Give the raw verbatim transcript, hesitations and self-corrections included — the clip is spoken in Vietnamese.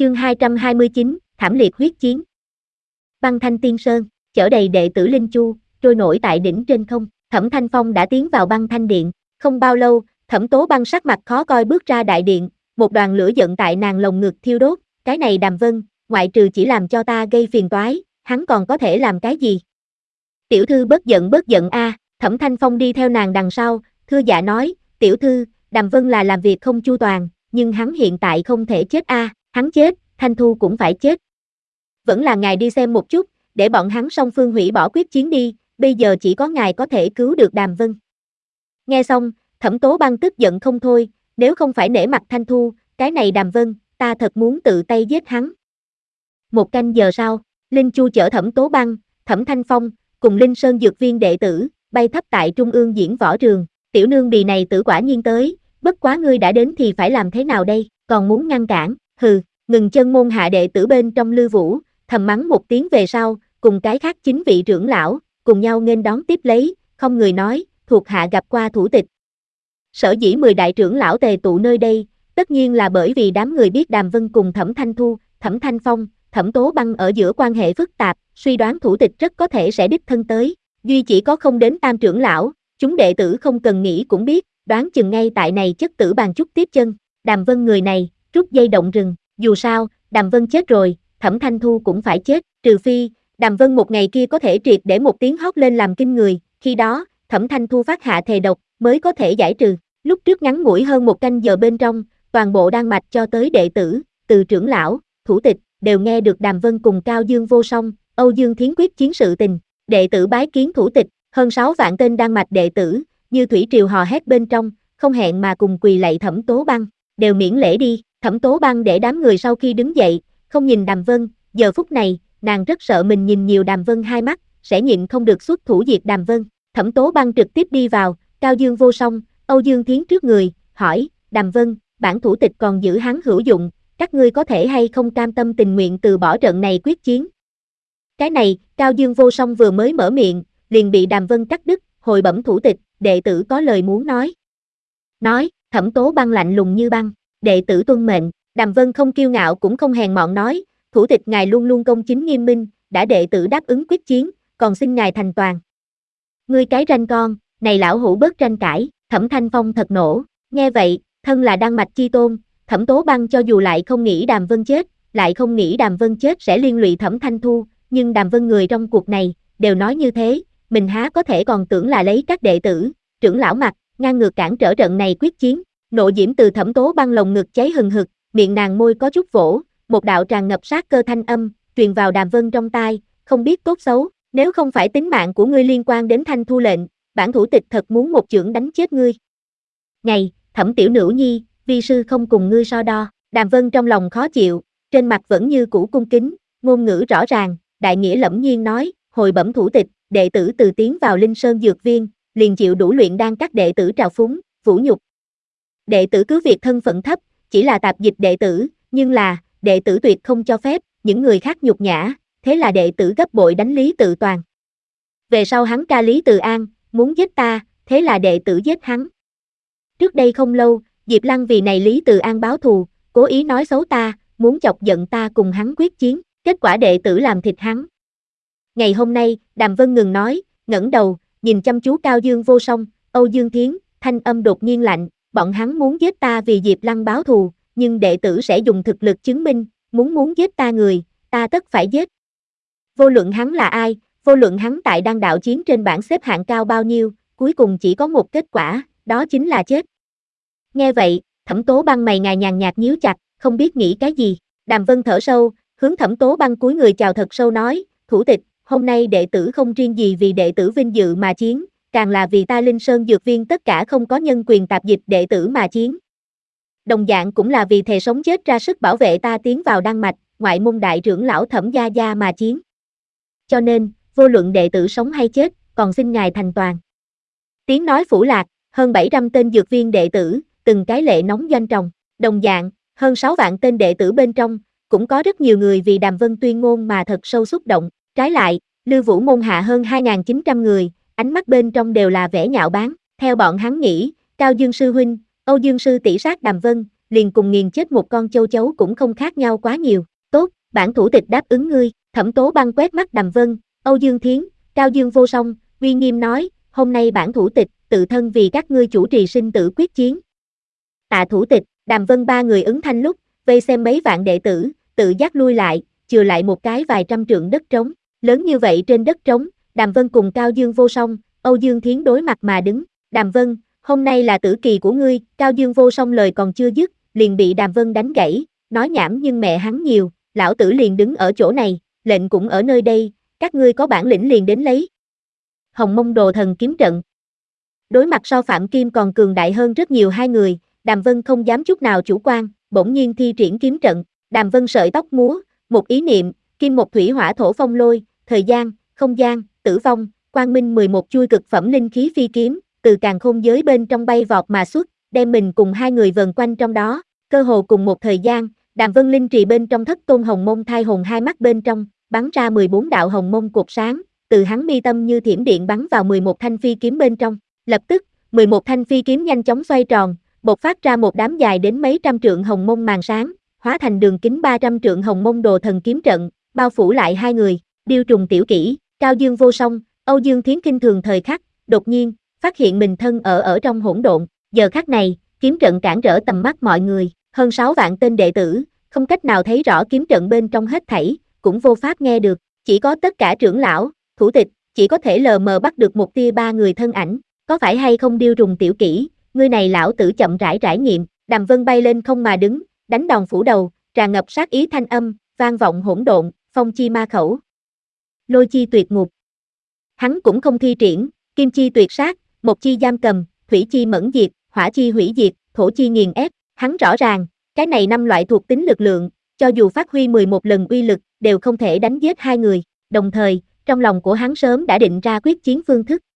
Chương hai trăm hai mươi chín, thảm liệt huyết chiến. Băng Thanh Tiên Sơn, chở đầy đệ tử Linh Chu, trôi nổi tại đỉnh trên không. Thẩm Thanh Phong đã tiến vào Băng Thanh Điện. Không bao lâu, Thẩm Tố Băng sắc mặt khó coi bước ra đại điện, một đoàn lửa giận tại nàng lồng ngực thiêu đốt. Cái này Đàm Vân, ngoại trừ chỉ làm cho ta gây phiền toái, hắn còn có thể làm cái gì? Tiểu thư bớt giận bớt giận a. À. Thẩm Thanh Phong đi theo nàng đằng sau, thưa dạ nói, tiểu thư, Đàm Vân là làm việc không chu toàn, nhưng hắn hiện tại không thể chết a. À. Hắn chết, Thanh Thu cũng phải chết. Vẫn là ngài đi xem một chút, để bọn hắn song phương hủy bỏ quyết chiến đi, bây giờ chỉ có ngài có thể cứu được Đàm Vân. Nghe xong, Thẩm Tố Băng tức giận không thôi, nếu không phải nể mặt Thanh Thu, cái này Đàm Vân, ta thật muốn tự tay giết hắn. Một canh giờ sau, Linh Chu chở Thẩm Tố Băng, Thẩm Thanh Phong, cùng Linh Sơn Dược Viên đệ tử, bay thấp tại trung ương diễn võ trường. Tiểu nương bì này tử quả nhiên tới, bất quá ngươi đã đến thì phải làm thế nào đây, còn muốn ngăn cản, hừ. Ngừng chân môn hạ đệ tử bên trong Lư Vũ, thầm mắng một tiếng về sau, cùng cái khác chín vị trưởng lão, cùng nhau nghênh đón tiếp lấy, không người nói, thuộc hạ gặp qua thủ tịch. Sở dĩ mười đại trưởng lão tề tụ nơi đây, tất nhiên là bởi vì đám người biết Đàm Vân cùng Thẩm Thanh Thu, Thẩm Thanh Phong, Thẩm Tố Băng ở giữa quan hệ phức tạp, suy đoán thủ tịch rất có thể sẽ đích thân tới, duy chỉ có không đến tam trưởng lão, chúng đệ tử không cần nghĩ cũng biết, đoán chừng ngay tại này chất tử bàn chút tiếp chân, Đàm Vân người này, rút dây động rừng. Dù sao, Đàm Vân chết rồi, Thẩm Thanh Thu cũng phải chết, trừ phi, Đàm Vân một ngày kia có thể triệt để một tiếng hót lên làm kinh người, khi đó, Thẩm Thanh Thu phát hạ thề độc, mới có thể giải trừ. Lúc trước ngắn ngủi hơn một canh giờ bên trong, toàn bộ Đan Mạch cho tới đệ tử, từ trưởng lão, thủ tịch, đều nghe được Đàm Vân cùng Cao Dương Vô Song, Âu Dương Thiến quyết chiến sự tình. Đệ tử bái kiến thủ tịch, hơn sáu vạn tên Đan Mạch đệ tử, như thủy triều hò hét bên trong, không hẹn mà cùng quỳ lạy Thẩm Tố Băng, đều miễn lễ đi. Thẩm Tố Băng để đám người sau khi đứng dậy, không nhìn Đàm Vân, giờ phút này, nàng rất sợ mình nhìn nhiều Đàm Vân hai mắt, sẽ nhịn không được xuất thủ diệt Đàm Vân. Thẩm Tố Băng trực tiếp đi vào, Cao Dương Vô Song, Âu Dương Thiến trước người, hỏi, Đàm Vân, bản thủ tịch còn giữ hắn hữu dụng, các ngươi có thể hay không cam tâm tình nguyện từ bỏ trận này quyết chiến? Cái này, Cao Dương Vô Song vừa mới mở miệng, liền bị Đàm Vân cắt đứt, hồi bẩm thủ tịch, đệ tử có lời muốn nói. Nói, Thẩm Tố Băng lạnh lùng như băng. Đệ tử tuân mệnh, Đàm Vân không kiêu ngạo cũng không hèn mọn nói, thủ tịch ngài luôn luôn công chính nghiêm minh, đã đệ tử đáp ứng quyết chiến, còn xin ngài thành toàn. Ngươi cái ranh con, này lão hủ bớt tranh cãi, Thẩm Thanh Phong thật nổ, nghe vậy, thân là Đan Mạch chi tôn, Thẩm Tố Băng cho dù lại không nghĩ Đàm Vân chết, lại không nghĩ Đàm Vân chết sẽ liên lụy Thẩm Thanh Thu, nhưng Đàm Vân người trong cuộc này, đều nói như thế, mình há có thể còn tưởng là lấy các đệ tử, trưởng lão mặt, ngang ngược cản trở trận này quyết chiến. Nộ diễm từ Thẩm Tố Băng lồng ngực cháy hừng hực, miệng nàng môi có chút vỗ, một đạo tràn ngập sát cơ thanh âm, truyền vào Đàm Vân trong tai, không biết tốt xấu, nếu không phải tính mạng của ngươi liên quan đến Thanh Thu lệnh, bản thủ tịch thật muốn một chưởng đánh chết ngươi. Ngày, Thẩm tiểu nữ nhi, vi sư không cùng ngươi so đo, Đàm Vân trong lòng khó chịu, trên mặt vẫn như cũ cung kính, ngôn ngữ rõ ràng, đại nghĩa lẫm nhiên nói, hồi bẩm thủ tịch, đệ tử từ tiến vào Linh Sơn Dược Viên, liền chịu đủ luyện đan các đệ tử trào phúng, vũ nhục. Đệ tử cứ việc thân phận thấp, chỉ là tạp dịch đệ tử, nhưng là, đệ tử tuyệt không cho phép, những người khác nhục nhã, thế là đệ tử gấp bội đánh Lý Tự Toàn. Về sau hắn ca Lý Từ An, muốn giết ta, thế là đệ tử giết hắn. Trước đây không lâu, Diệp Lăng vì này Lý Từ An báo thù, cố ý nói xấu ta, muốn chọc giận ta cùng hắn quyết chiến, kết quả đệ tử làm thịt hắn. Ngày hôm nay, Đàm Vân ngừng nói, ngẩng đầu, nhìn chăm chú Cao Dương Vô Song, Âu Dương Thiến, thanh âm đột nhiên lạnh. Bọn hắn muốn giết ta vì Diệp Lăng báo thù, nhưng đệ tử sẽ dùng thực lực chứng minh, muốn muốn giết ta người, ta tất phải giết. Vô luận hắn là ai, vô luận hắn tại đan đạo chiến trên bảng xếp hạng cao bao nhiêu, cuối cùng chỉ có một kết quả, đó chính là chết. Nghe vậy, Thẩm Tố Băng mày ngài nhàn nhạt nhíu chặt, không biết nghĩ cái gì. Đàm Vân thở sâu, hướng Thẩm Tố Băng cúi người chào thật sâu nói, thủ tịch, hôm nay đệ tử không riêng gì vì đệ tử vinh dự mà chiến, càng là vì ta Linh Sơn Dược Viên tất cả không có nhân quyền tạp dịch đệ tử mà chiến. Đồng dạng cũng là vì thề sống chết ra sức bảo vệ ta tiến vào Đan Mạch, ngoại môn đại trưởng lão Thẩm gia gia mà chiến. Cho nên, vô luận đệ tử sống hay chết, còn xin ngài thành toàn. Tiếng nói phủ lạc, hơn bảy trăm tên dược viên đệ tử, từng cái lệ nóng doanh tròng, đồng dạng, hơn sáu vạn tên đệ tử bên trong, cũng có rất nhiều người vì Đàm Vân tuyên ngôn mà thật sâu xúc động, trái lại, Lư Vũ môn hạ hơn hai nghìn chín trăm người, ánh mắt bên trong đều là vẻ nhạo báng, theo bọn hắn nghĩ, Cao Dương sư huynh, Âu Dương sư tỷ sát Đàm Vân, liền cùng nghiền chết một con châu chấu cũng không khác nhau quá nhiều. Tốt, bản thủ tịch đáp ứng ngươi. Thẩm Tố Băng quét mắt Đàm Vân, Âu Dương Thiến, Cao Dương Vô Song, uy nghiêm nói, hôm nay bản thủ tịch tự thân vì các ngươi chủ trì sinh tử quyết chiến. Tạ thủ tịch, Đàm Vân ba người ứng thanh lúc, vây xem mấy vạn đệ tử, tự giác lui lại, chừa lại một cái vài trăm trượng đất trống. Lớn như vậy trên đất trống, Đàm Vân cùng Cao Dương Vô Song, Âu Dương Thiến đối mặt mà đứng. Đàm Vân, hôm nay là tử kỳ của ngươi. Cao Dương Vô Song lời còn chưa dứt, liền bị Đàm Vân đánh gãy, nói nhảm nhưng mẹ hắn nhiều, lão tử liền đứng ở chỗ này, lệnh cũng ở nơi đây, các ngươi có bản lĩnh liền đến lấy. Hồng Mông Đồ Thần Kiếm Trận. Đối mặt so Phạm Kim còn cường đại hơn rất nhiều hai người, Đàm Vân không dám chút nào chủ quan, bỗng nhiên thi triển kiếm trận. Đàm Vân sợi tóc múa, một ý niệm, kim một thủy hỏa thổ phong lôi, thời gian, không gian, tử vong, quang minh mười một chuôi cực phẩm linh khí phi kiếm, từ càn khôn giới bên trong bay vọt mà xuất, đem mình cùng hai người vần quanh trong đó, cơ hồ cùng một thời gian, Đàm Vân linh trì bên trong thất tôn hồng mông thai hồn hai mắt bên trong, bắn ra mười bốn đạo hồng mông cột sáng, từ hắn mi tâm như thiểm điện bắn vào mười một thanh phi kiếm bên trong, lập tức, mười một thanh phi kiếm nhanh chóng xoay tròn, bộc phát ra một đám dài đến mấy trăm trượng hồng mông màn sáng, hóa thành đường kính ba trăm trượng hồng mông đồ thần kiếm trận, bao phủ lại hai người. Điêu trùng tiểu kỹ, Cao Dương Vô Song, Âu Dương Thiến kinh thường thời khắc, đột nhiên, phát hiện mình thân ở ở trong hỗn độn, giờ khắc này, kiếm trận cản trở tầm mắt mọi người, hơn sáu vạn tên đệ tử, không cách nào thấy rõ kiếm trận bên trong hết thảy, cũng vô pháp nghe được, chỉ có tất cả trưởng lão, thủ tịch, chỉ có thể lờ mờ bắt được một tia ba người thân ảnh, có phải hay không điêu trùng tiểu kỹ, ngươi này lão tử chậm rãi trải nghiệm. Đàm Vân bay lên không mà đứng, đánh đòn phủ đầu, tràn ngập sát ý thanh âm, vang vọng hỗn độn, phong chi ma khẩu, lôi chi tuyệt ngục. Hắn cũng không thi triển, kim chi tuyệt sát, một chi giam cầm, thủy chi mẫn diệt, hỏa chi hủy diệt, thổ chi nghiền ép, hắn rõ ràng, cái này năm loại thuộc tính lực lượng, cho dù phát huy mười một lần uy lực, đều không thể đánh giết hai người, đồng thời, trong lòng của hắn sớm đã định ra quyết chiến phương thức,